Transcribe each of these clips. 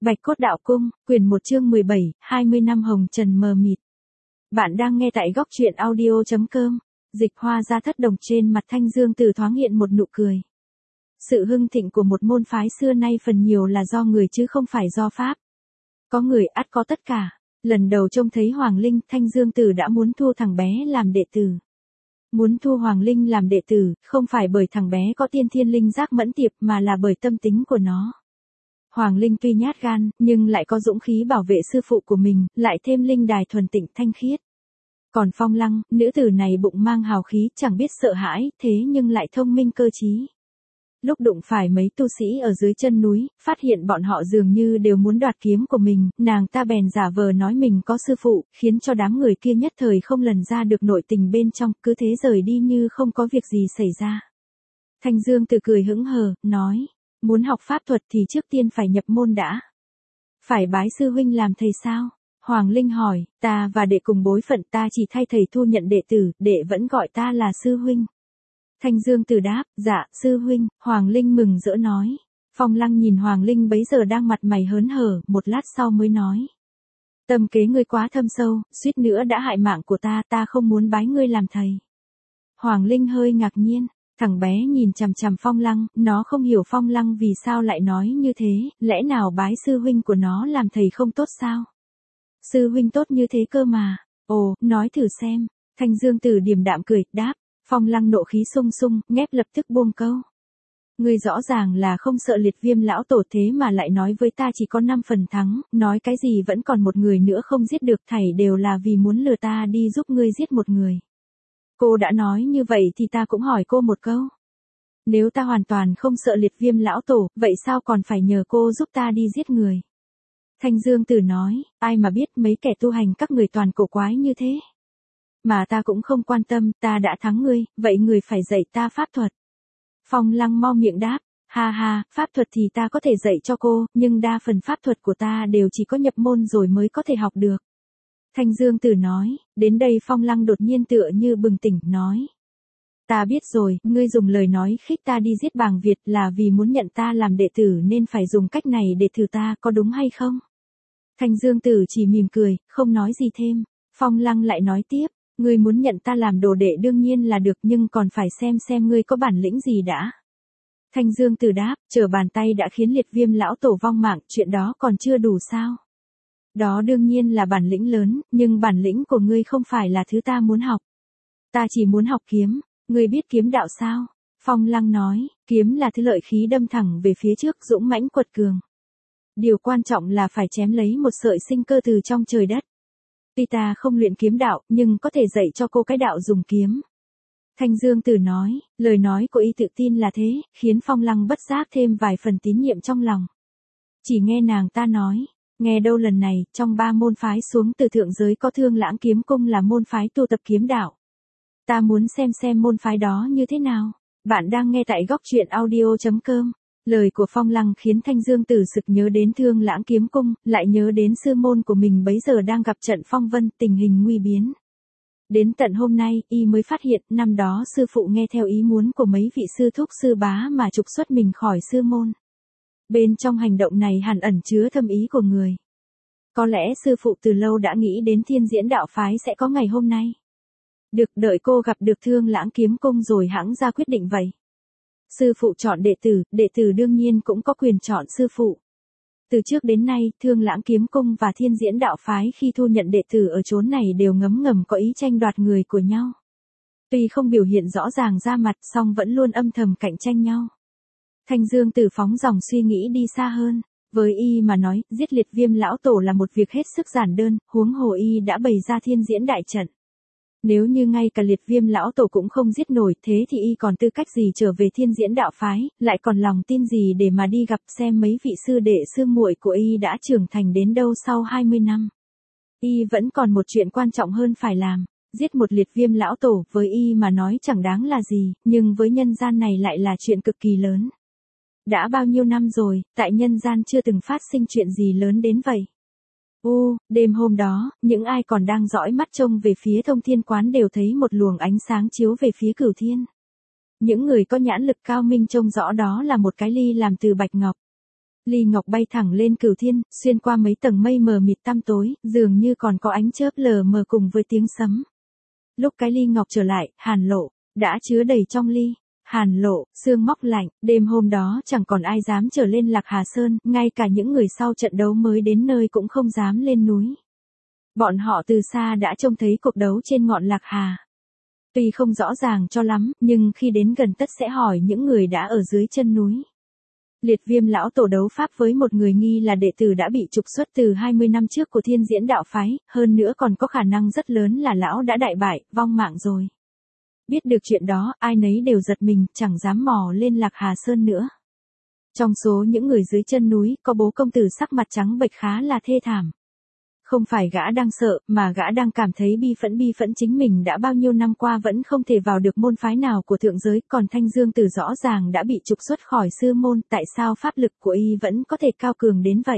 Bạch Cốt Đạo Cung, quyển 1 chương 17, 20 năm hồng trần mờ mịt. Bạn đang nghe tại góc truyện audio.com. Dịch Hoa ra thất đồng, trên mặt Thanh Dương Tử thoáng hiện một nụ cười. Sự hưng thịnh của một môn phái xưa nay phần nhiều là do người chứ không phải do pháp. Có người ắt có tất cả. Lần đầu trông thấy Hoàng Linh, Thanh Dương Tử đã muốn thu thằng bé làm đệ tử. Muốn thu Hoàng Linh làm đệ tử, không phải bởi thằng bé có tiên thiên linh giác mẫn tiệp mà là bởi tâm tính của nó. Hoàng Linh tuy nhát gan, nhưng lại có dũng khí bảo vệ sư phụ của mình, lại thêm linh đài thuần tịnh thanh khiết. Còn Phong Lăng, nữ tử này bụng mang hào khí, chẳng biết sợ hãi, thế nhưng lại thông minh cơ trí. Lúc đụng phải mấy tu sĩ ở dưới chân núi, phát hiện bọn họ dường như đều muốn đoạt kiếm của mình, nàng ta bèn giả vờ nói mình có sư phụ, khiến cho đám người kia nhất thời không lần ra được nội tình bên trong, cứ thế rời đi như không có việc gì xảy ra. Thanh Dương Tử cười hững hờ, nói, muốn học pháp thuật thì trước tiên phải nhập môn đã. Phải bái sư huynh làm thầy sao? Hoàng Linh hỏi, ta và đệ cùng bối phận, ta chỉ thay thầy thu nhận đệ tử, đệ vẫn gọi ta là sư huynh. Thanh Dương Tử đáp, dạ, sư huynh. Hoàng Linh mừng rỡ nói. Phong Lăng nhìn Hoàng Linh bấy giờ đang mặt mày hớn hở, một lát sau mới nói. Tâm kế ngươi quá thâm sâu, suýt nữa đã hại mạng của ta, ta không muốn bái ngươi làm thầy. Hoàng Linh hơi ngạc nhiên. Thằng bé nhìn chằm chằm Phong Lăng, nó không hiểu Phong Lăng vì sao lại nói như thế, lẽ nào bái sư huynh của nó làm thầy không tốt sao? Sư huynh tốt như thế cơ mà. Ồ, nói thử xem. Thanh Dương Tử điềm đạm cười, đáp. Phong Lăng nộ khí sung sung, ngép lập tức buông câu. Ngươi rõ ràng là không sợ Liệt Viêm lão tổ thế mà lại nói với ta chỉ có 5 phần thắng, nói cái gì vẫn còn một người nữa không giết được, thảy đều là vì muốn lừa ta đi giúp ngươi giết một người. Cô đã nói như vậy thì ta cũng hỏi cô một câu. Nếu ta hoàn toàn không sợ Liệt Viêm lão tổ, vậy sao còn phải nhờ cô giúp ta đi giết người? Thanh Dương Tử nói, ai mà biết mấy kẻ tu hành các người toàn cổ quái như thế. Mà ta cũng không quan tâm, ta đã thắng ngươi, vậy người phải dạy ta pháp thuật. Phong Lăng mau miệng đáp, ha ha, pháp thuật thì ta có thể dạy cho cô, nhưng đa phần pháp thuật của ta đều chỉ có nhập môn rồi mới có thể học được. Thanh Dương Tử nói, đến đây Phong Lăng đột nhiên tựa như bừng tỉnh, nói. Ta biết rồi, ngươi dùng lời nói khích ta đi giết Bàng Việt là vì muốn nhận ta làm đệ tử nên phải dùng cách này để thử ta, có đúng hay không? Thanh Dương Tử chỉ mỉm cười, không nói gì thêm. Phong Lăng lại nói tiếp, ngươi muốn nhận ta làm đồ đệ đương nhiên là được nhưng còn phải xem ngươi có bản lĩnh gì đã. Thanh Dương Tử đáp, trở bàn tay đã khiến Liệt Viêm lão tổ vong mạng, chuyện đó còn chưa đủ sao? Đó đương nhiên là bản lĩnh lớn, nhưng bản lĩnh của ngươi không phải là thứ ta muốn học. Ta chỉ muốn học kiếm, ngươi biết kiếm đạo sao? Phong Lăng nói, kiếm là thứ lợi khí đâm thẳng về phía trước, dũng mãnh quật cường. Điều quan trọng là phải chém lấy một sợi sinh cơ từ trong trời đất. Tuy ta không luyện kiếm đạo, nhưng có thể dạy cho cô cái đạo dùng kiếm. Thanh Dương Tử nói, lời nói của y tự tin là thế, khiến Phong Lăng bất giác thêm vài phần tín nhiệm trong lòng. Chỉ nghe nàng ta nói, nghe đâu lần này, trong 3 môn phái xuống từ thượng giới có Thương Lãng Kiếm Cung là môn phái tu tập kiếm đạo. Ta muốn xem môn phái đó như thế nào. Bạn đang nghe tại góc truyện audio.com. Lời của Phong Lăng khiến Thanh Dương Tử sực nhớ đến Thương Lãng Kiếm Cung, lại nhớ đến sư môn của mình bấy giờ đang gặp trận phong vân, tình hình nguy biến. Đến tận hôm nay, y mới phát hiện, năm đó sư phụ nghe theo ý muốn của mấy vị sư thúc sư bá mà trục xuất mình khỏi sư môn. Bên trong hành động này hẳn ẩn chứa thâm ý của người. Có lẽ sư phụ từ lâu đã nghĩ đến Thiên Diễn đạo phái sẽ có ngày hôm nay. Được, đợi cô gặp được Thương Lãng Kiếm Cung rồi hãng ra quyết định vậy. Sư phụ chọn đệ tử đương nhiên cũng có quyền chọn sư phụ. Từ trước đến nay, Thương Lãng Kiếm Cung và Thiên Diễn đạo phái khi thu nhận đệ tử ở chốn này đều ngấm ngầm có ý tranh đoạt người của nhau. Tuy không biểu hiện rõ ràng ra mặt, song vẫn luôn âm thầm cạnh tranh nhau. Thanh Dương Tử phóng dòng suy nghĩ đi xa hơn. Với y mà nói, giết Liệt Viêm lão tổ là một việc hết sức giản đơn, huống hồ y đã bày ra Thiên Diễn đại trận. Nếu như ngay cả Liệt Viêm lão tổ cũng không giết nổi, thế thì y còn tư cách gì trở về Thiên Diễn đạo phái, lại còn lòng tin gì để mà đi gặp xem mấy vị sư đệ sư muội của y đã trưởng thành đến đâu sau 20 năm. Y vẫn còn một chuyện quan trọng hơn phải làm, giết một Liệt Viêm lão tổ, với y mà nói chẳng đáng là gì, nhưng với nhân gian này lại là chuyện cực kỳ lớn. Đã bao nhiêu năm rồi, tại nhân gian chưa từng phát sinh chuyện gì lớn đến vậy. Đêm hôm đó, những ai còn đang dõi mắt trông về phía Thông Thiên Quán đều thấy một luồng ánh sáng chiếu về phía Cửu Thiên. Những người có nhãn lực cao minh trông rõ đó là một cái ly làm từ bạch ngọc. Ly ngọc bay thẳng lên cửu thiên, xuyên qua mấy tầng mây mờ mịt tăm tối, dường như còn có ánh chớp lờ mờ cùng với tiếng sấm. Lúc cái ly ngọc trở lại, hàn lộ, đã chứa đầy trong ly. Hàn lộ, sương móc lạnh, đêm hôm đó chẳng còn ai dám trở lên Lạc Hà Sơn, ngay cả những người sau trận đấu mới đến nơi cũng không dám lên núi. Bọn họ từ xa đã trông thấy cuộc đấu trên ngọn Lạc Hà. Tuy không rõ ràng cho lắm, nhưng khi đến gần tất sẽ hỏi những người đã ở dưới chân núi. Liệt Viêm lão tổ đấu pháp với một người nghi là đệ tử đã bị trục xuất từ 20 năm trước của Thiên Diễn đạo phái, hơn nữa còn có khả năng rất lớn là lão đã đại bại, vong mạng rồi. Biết được chuyện đó, ai nấy đều giật mình, chẳng dám mò lên Lạc Hà Sơn nữa. Trong số những người dưới chân núi, có bố công tử sắc mặt trắng bệch khá là thê thảm. Không phải gã đang sợ, mà gã đang cảm thấy bi phẫn chính mình đã bao nhiêu năm qua vẫn không thể vào được môn phái nào của thượng giới, còn Thanh Dương Tử rõ ràng đã bị trục xuất khỏi sư môn, tại sao pháp lực của y vẫn có thể cao cường đến vậy?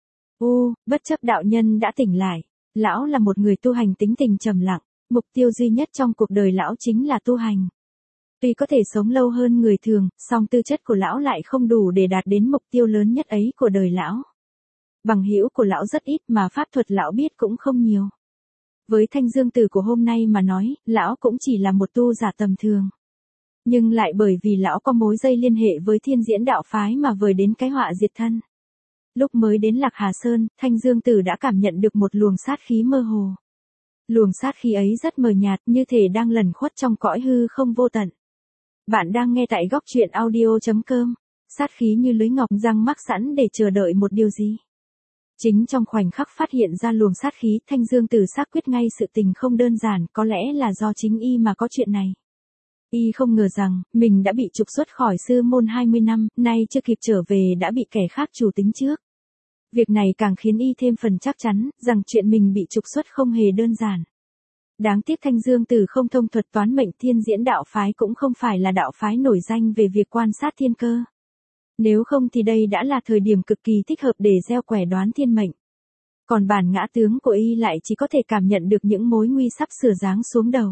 Bất chấp đạo nhân đã tỉnh lại. Lão là một người tu hành tính tình trầm lặng, mục tiêu duy nhất trong cuộc đời lão chính là tu hành. Tuy có thể sống lâu hơn người thường, song tư chất của lão lại không đủ để đạt đến mục tiêu lớn nhất ấy của đời lão. Bằng hữu của lão rất ít mà pháp thuật lão biết cũng không nhiều. Với Thanh Dương Tử của hôm nay mà nói, lão cũng chỉ là một tu giả tầm thường. Nhưng lại bởi vì lão có mối dây liên hệ với Thiên Diễn đạo phái mà vời đến cái họa diệt thân. Lúc mới đến Lạc Hà Sơn, Thanh Dương Tử đã cảm nhận được một luồng sát khí mơ hồ. Luồng sát khí ấy rất mờ nhạt, như thể đang lẩn khuất trong cõi hư không vô tận. Bạn đang nghe tại góc truyện audio.com. Sát khí như lưới ngọc răng mắc sẵn để chờ đợi một điều gì. Chính trong khoảnh khắc phát hiện ra luồng sát khí, Thanh Dương Tử xác quyết ngay sự tình không đơn giản, có lẽ là do chính y mà có chuyện này. Y không ngờ rằng, mình đã bị trục xuất khỏi sư môn 20 năm, nay chưa kịp trở về đã bị kẻ khác chủ tính trước. Việc này càng khiến y thêm phần chắc chắn, rằng chuyện mình bị trục xuất không hề đơn giản. Đáng tiếc Thanh Dương Tử không thông thuật toán mệnh, Thiên Diễn đạo phái cũng không phải là đạo phái nổi danh về việc quan sát thiên cơ. Nếu không thì đây đã là thời điểm cực kỳ thích hợp để gieo quẻ đoán thiên mệnh. Còn bản ngã tướng của y lại chỉ có thể cảm nhận được những mối nguy sắp sửa giáng xuống đầu.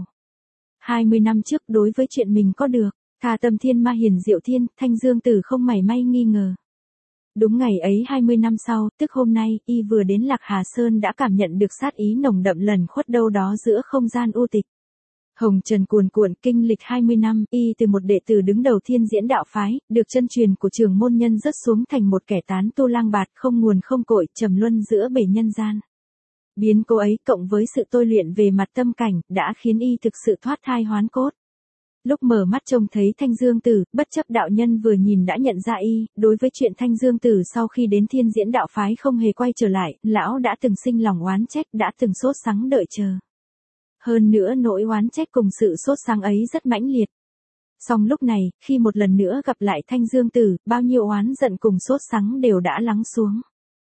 20 năm trước đối với chuyện mình có được, tha tâm thiên ma hiền diệu thiên, Thanh Dương Tử không mảy may nghi ngờ. Đúng ngày ấy 20 năm sau, tức hôm nay, y vừa đến Lạc Hà Sơn đã cảm nhận được sát ý nồng đậm lẩn khuất đâu đó giữa không gian u tịch. Hồng trần cuồn cuộn, kinh lịch 20 năm, y từ một đệ tử đứng đầu Thiên Diễn đạo phái, được chân truyền của trưởng môn nhân rớt xuống thành một kẻ tán tu lang bạt không nguồn không cội, trầm luân giữa bể nhân gian. Biến cố ấy cộng với sự tôi luyện về mặt tâm cảnh, đã khiến y thực sự thoát thai hoán cốt. Lúc mở mắt trông thấy Thanh Dương Tử, bất chấp đạo nhân vừa nhìn đã nhận ra y, đối với chuyện Thanh Dương Tử sau khi đến Thiên Diễn đạo phái không hề quay trở lại, lão đã từng sinh lòng oán trách, đã từng sốt sắng đợi chờ. Hơn nữa nỗi oán trách cùng sự sốt sắng ấy rất mãnh liệt. Song lúc này, khi một lần nữa gặp lại Thanh Dương Tử, bao nhiêu oán giận cùng sốt sắng đều đã lắng xuống.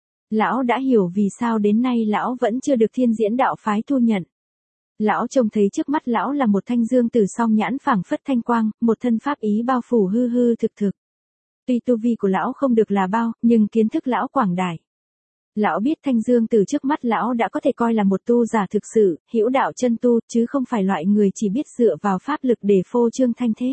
Lão đã hiểu vì sao đến nay lão vẫn chưa được Thiên Diễn đạo phái thu nhận. Lão trông thấy trước mắt lão là một Thanh Dương Tử song nhãn phảng phất thanh quang, một thân pháp ý bao phủ hư hư thực thực. Tuy tu vi của lão không được là bao, nhưng kiến thức lão quảng đại. Lão biết Thanh Dương Tử trước mắt lão đã có thể coi là một tu giả thực sự, hữu đạo chân tu, chứ không phải loại người chỉ biết dựa vào pháp lực để phô trương thanh thế.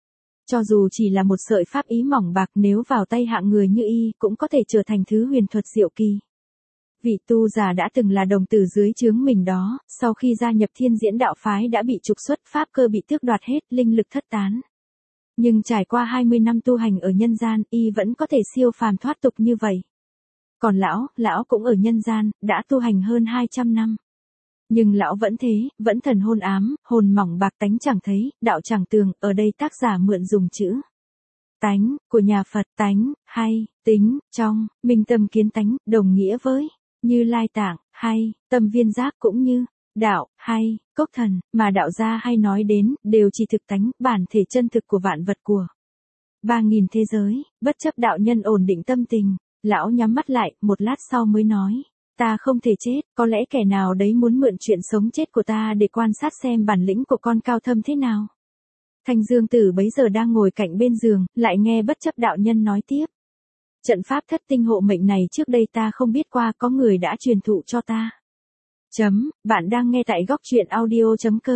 Cho dù chỉ là một sợi pháp ý mỏng bạc, nếu vào tay hạng người như y, cũng có thể trở thành thứ huyền thuật diệu kỳ. Vị tu giả đã từng là đồng tử dưới trướng mình đó, sau khi gia nhập Thiên Diễn đạo phái đã bị trục xuất, pháp cơ bị tước đoạt hết, linh lực thất tán. Nhưng trải qua 20 năm tu hành ở nhân gian, y vẫn có thể siêu phàm thoát tục như vậy. Còn lão cũng ở nhân gian, đã tu hành hơn 200 năm. Nhưng lão vẫn thế, vẫn thần hôn ám, hồn mỏng bạc, tánh chẳng thấy, đạo chẳng tường, ở đây tác giả mượn dùng chữ tánh của nhà Phật, tánh, hay, tính, trong, minh tâm kiến tánh, đồng nghĩa với Như Lai Tạng, hay, tâm viên giác cũng như đạo, hay, cốc thần, mà đạo gia hay nói đến, đều chỉ thực tánh, bản thể chân thực của vạn vật của 3.000 thế giới. Bất chấp đạo nhân ổn định tâm tình, lão nhắm mắt lại, một lát sau mới nói, ta không thể chết, có lẽ kẻ nào đấy muốn mượn chuyện sống chết của ta để quan sát xem bản lĩnh của con cao thâm thế nào. Thanh Dương Tử bấy giờ đang ngồi cạnh bên giường, lại nghe bất chấp đạo nhân nói tiếp. Trận pháp thất tinh hộ mệnh này trước đây ta không biết qua, có người đã truyền thụ cho ta. Bạn đang nghe tại góc truyện audio.com.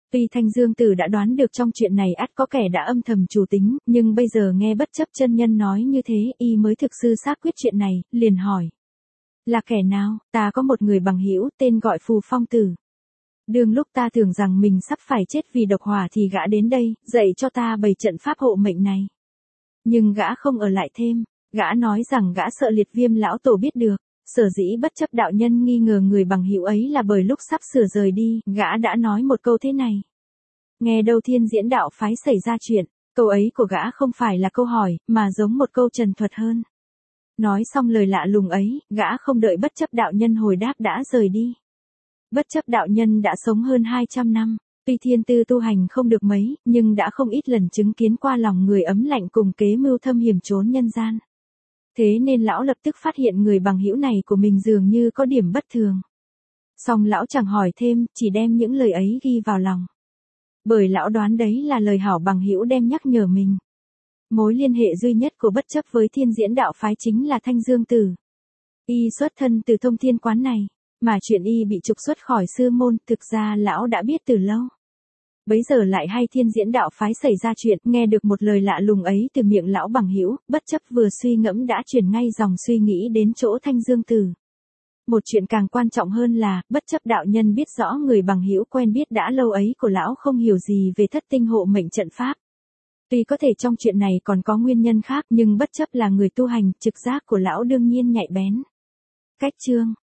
Tuy Thanh Dương Tử đã đoán được trong chuyện này ắt có kẻ đã âm thầm chủ tính, nhưng bây giờ nghe bất chấp chân nhân nói như thế, y mới thực sự xác quyết chuyện này, liền hỏi. Là kẻ nào? Ta có một người bằng hữu tên gọi Phù Phong Tử. Đương lúc ta tưởng rằng mình sắp phải chết vì độc hỏa thì gã đến đây, dạy cho ta bày trận pháp hộ mệnh này. Nhưng gã không ở lại thêm, gã nói rằng gã sợ Liệt Viêm lão tổ biết được. Sở dĩ bất chấp đạo nhân nghi ngờ người bằng hữu ấy là bởi lúc sắp sửa rời đi, gã đã nói một câu thế này. Nghe đâu Thiên Diễn đạo phái xảy ra chuyện, câu ấy của gã không phải là câu hỏi, mà giống một câu trần thuật hơn. Nói xong lời lạ lùng ấy, gã không đợi bất chấp đạo nhân hồi đáp đã rời đi. Bất chấp đạo nhân đã sống hơn 200 năm, tuy thiên tư tu hành không được mấy, nhưng đã không ít lần chứng kiến qua lòng người ấm lạnh cùng kế mưu thâm hiểm trốn nhân gian. Thế nên lão lập tức phát hiện người bằng hữu này của mình dường như có điểm bất thường. Song lão chẳng hỏi thêm, chỉ đem những lời ấy ghi vào lòng. Bởi lão đoán đấy là lời hảo bằng hữu đem nhắc nhở mình. Mối liên hệ duy nhất của bất chấp với Thiên Diễn đạo phái chính là Thanh Dương Tử. Y xuất thân từ Thông Thiên quán này, mà chuyện y bị trục xuất khỏi sư môn thực ra lão đã biết từ lâu. Bấy giờ lại hay Thiên Diễn đạo phái xảy ra chuyện, nghe được một lời lạ lùng ấy từ miệng lão bằng hữu, bất chấp vừa suy ngẫm đã chuyển ngay dòng suy nghĩ đến chỗ Thanh Dương Tử. Một chuyện càng quan trọng hơn là, bất chấp đạo nhân biết rõ người bằng hữu quen biết đã lâu ấy của lão không hiểu gì về thất tinh hộ mệnh trận pháp. Tuy có thể trong chuyện này còn có nguyên nhân khác nhưng bất chấp là người tu hành, trực giác của lão đương nhiên nhạy bén. Cách chương